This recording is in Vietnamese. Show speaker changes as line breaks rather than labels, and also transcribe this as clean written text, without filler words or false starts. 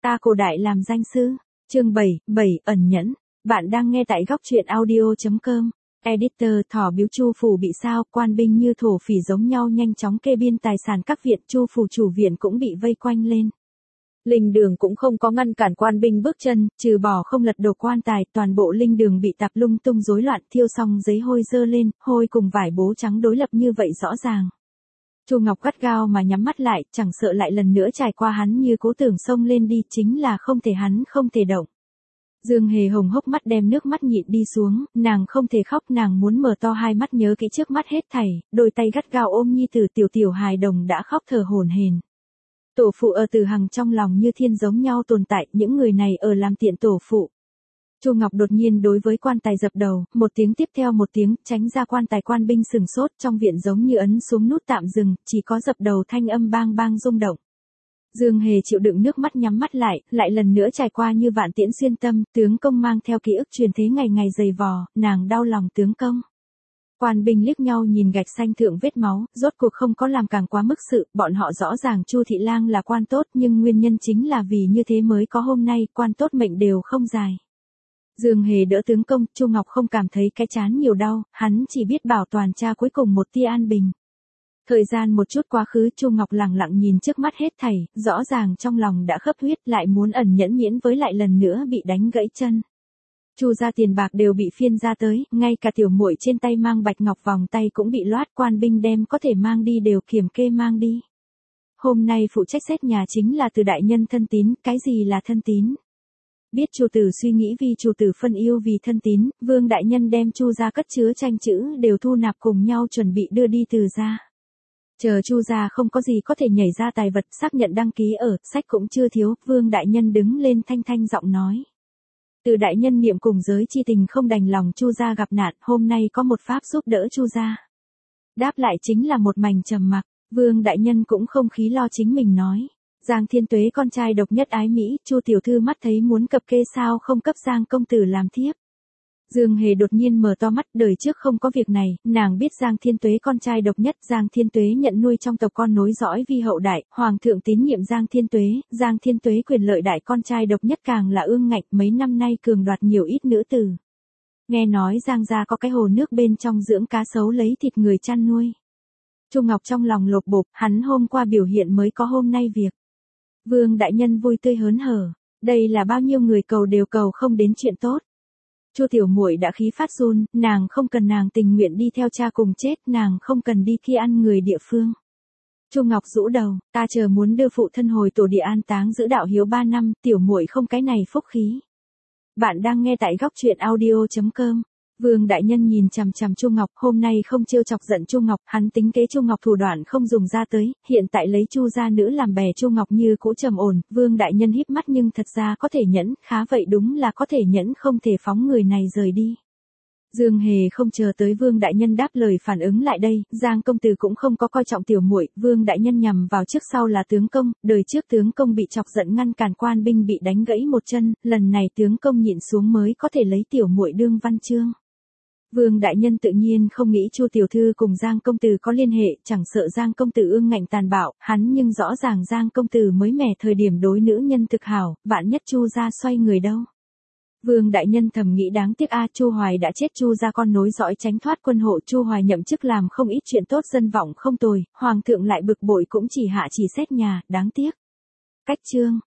Ta cổ đại làm danh sư. Chương 7 ẩn nhẫn. Bạn đang nghe tại góc truyện audio.com. Editor thỏ biếu Chu phủ bị sao, quan binh như thổ phỉ giống nhau nhanh chóng kê biên tài sản các viện, Chu phủ chủ viện cũng bị vây quanh lên. Linh đường cũng không có ngăn cản quan binh bước chân, trừ bỏ không lật đổ quan tài, toàn bộ linh đường bị tạp lung tung rối loạn, thiêu xong giấy hôi dơ lên, hôi cùng vải bố trắng đối lập như vậy rõ ràng. Chu Ngọc gắt gao mà nhắm mắt lại, chẳng sợ lại lần nữa trải qua hắn như cố tưởng xông lên đi, chính là không thể hắn không thể động. Dương Hề hồng hốc mắt đem nước mắt nhịn đi xuống, nàng không thể khóc, nàng muốn mở to hai mắt nhớ kỹ trước mắt hết thảy, đôi tay gắt gao ôm nhi tử, tiểu hài đồng đã khóc thở hổn hển. Tổ phụ ở Từ Hằng trong lòng như thiên giống nhau tồn tại, những người này ở làm tiện tổ phụ. Chu Ngọc đột nhiên đối với quan tài dập đầu, một tiếng tiếp theo một tiếng, tránh ra quan tài, quan binh sừng sốt, trong viện giống như ấn xuống nút tạm dừng, chỉ có dập đầu thanh âm bang bang rung động. Dương Hề chịu đựng nước mắt nhắm mắt lại lần nữa trải qua như vạn tiễn xuyên tâm, tướng công mang theo ký ức truyền thế ngày ngày dày vò, nàng đau lòng tướng công. Quan binh liếc nhau nhìn gạch xanh thượng vết máu, rốt cuộc không có làm càng quá mức sự, bọn họ rõ ràng Chu thị lang là quan tốt, nhưng nguyên nhân chính là vì như thế mới có hôm nay, quan tốt mệnh đều không dài. Dương Hề đỡ tướng công, Chu Ngọc không cảm thấy cái chán nhiều đau, hắn chỉ biết bảo toàn cha cuối cùng một tia an bình. Thời gian một chút quá khứ, Chu Ngọc lặng lặng nhìn trước mắt hết thảy, rõ ràng trong lòng đã khấp huyết, lại muốn ẩn nhẫn miễn với lại lần nữa bị đánh gãy chân. Chu gia tiền bạc đều bị phiên ra tới, ngay cả tiểu muội trên tay mang bạch ngọc vòng tay cũng bị loát, quan binh đem có thể mang đi đều kiểm kê mang đi. Hôm nay phụ trách xét nhà chính là Từ đại nhân thân tín, cái gì là thân tín? Biết Chu tử suy nghĩ vì Chu tử phân yêu vì thân tín, Vương đại nhân đem Chu gia cất chứa tranh chữ đều thu nạp cùng nhau chuẩn bị đưa đi Từ gia. Chờ Chu gia không có gì có thể nhảy ra tài vật, xác nhận đăng ký ở, sách cũng chưa thiếu, Vương đại nhân đứng lên thanh thanh giọng nói. Từ đại nhân niệm cùng giới chi tình không đành lòng Chu gia gặp nạn, hôm nay có một pháp giúp đỡ Chu gia. Đáp lại chính là một mảnh trầm mặc, Vương đại nhân cũng không khí lo chính mình nói. Giang Thiên Tuế con trai độc nhất ái Mỹ, Chu tiểu thư mắt thấy muốn cập kê sao không cấp Giang công tử làm thiếp. Dương Hề đột nhiên mở to mắt, đời trước không có việc này, nàng biết Giang Thiên Tuế con trai độc nhất, Giang Thiên Tuế nhận nuôi trong tộc con nối dõi vi hậu đại, hoàng thượng tín nhiệm Giang Thiên Tuế quyền lợi đại, con trai độc nhất càng là ương ngạnh, mấy năm nay cường đoạt nhiều ít nữ tử. Nghe nói Giang gia có cái hồ nước bên trong dưỡng cá sấu lấy thịt người chăn nuôi. Chu Ngọc trong lòng lột bột, hắn hôm qua biểu hiện mới có hôm nay việc. Vương đại nhân vui tươi hớn hở, đây là bao nhiêu người cầu đều cầu không đến chuyện tốt. Chu tiểu muội đã khí phát run, nàng không cần, nàng tình nguyện đi theo cha cùng chết, nàng không cần đi kia ăn người địa phương. Chu Ngọc rũ đầu, ta chờ muốn đưa phụ thân hồi tổ địa an táng giữ đạo hiếu 3 năm, tiểu muội không cái này phúc khí. Bạn đang nghe tại góc truyện audio.com. Vương đại nhân nhìn chằm chằm Chu Ngọc, hôm nay không trêu chọc giận Chu Ngọc, hắn tính kế Chu Ngọc thủ đoạn không dùng ra tới, hiện tại lấy Chu gia nữ làm bè, Chu Ngọc như cũ trầm ổn, Vương đại nhân híp mắt nhưng thật ra có thể nhẫn, khá vậy đúng là có thể nhẫn, không thể phóng người này rời đi. Dương Hề không chờ tới Vương đại nhân đáp lời phản ứng lại đây, Giang công tử cũng không có coi trọng tiểu muội, Vương đại nhân nhằm vào trước sau là tướng công, đời trước tướng công bị chọc giận ngăn cản quan binh bị đánh gãy một chân, lần này tướng công nhịn xuống mới có thể lấy tiểu muội đương văn chương. Vương đại nhân tự nhiên không nghĩ Chu tiểu thư cùng Giang công tử có liên hệ, chẳng sợ Giang công tử ương ngạnh tàn bạo, hắn nhưng rõ ràng Giang công tử mới mẻ thời điểm đối nữ nhân thực hảo, vạn nhất Chu gia xoay người đâu. Vương đại nhân thầm nghĩ đáng tiếc Chu Hoài đã chết, Chu gia con nối dõi tránh thoát quân hộ, Chu Hoài nhậm chức làm không ít chuyện tốt, dân vọng không tồi, hoàng thượng lại bực bội cũng chỉ hạ chỉ xét nhà, đáng tiếc. Cách chương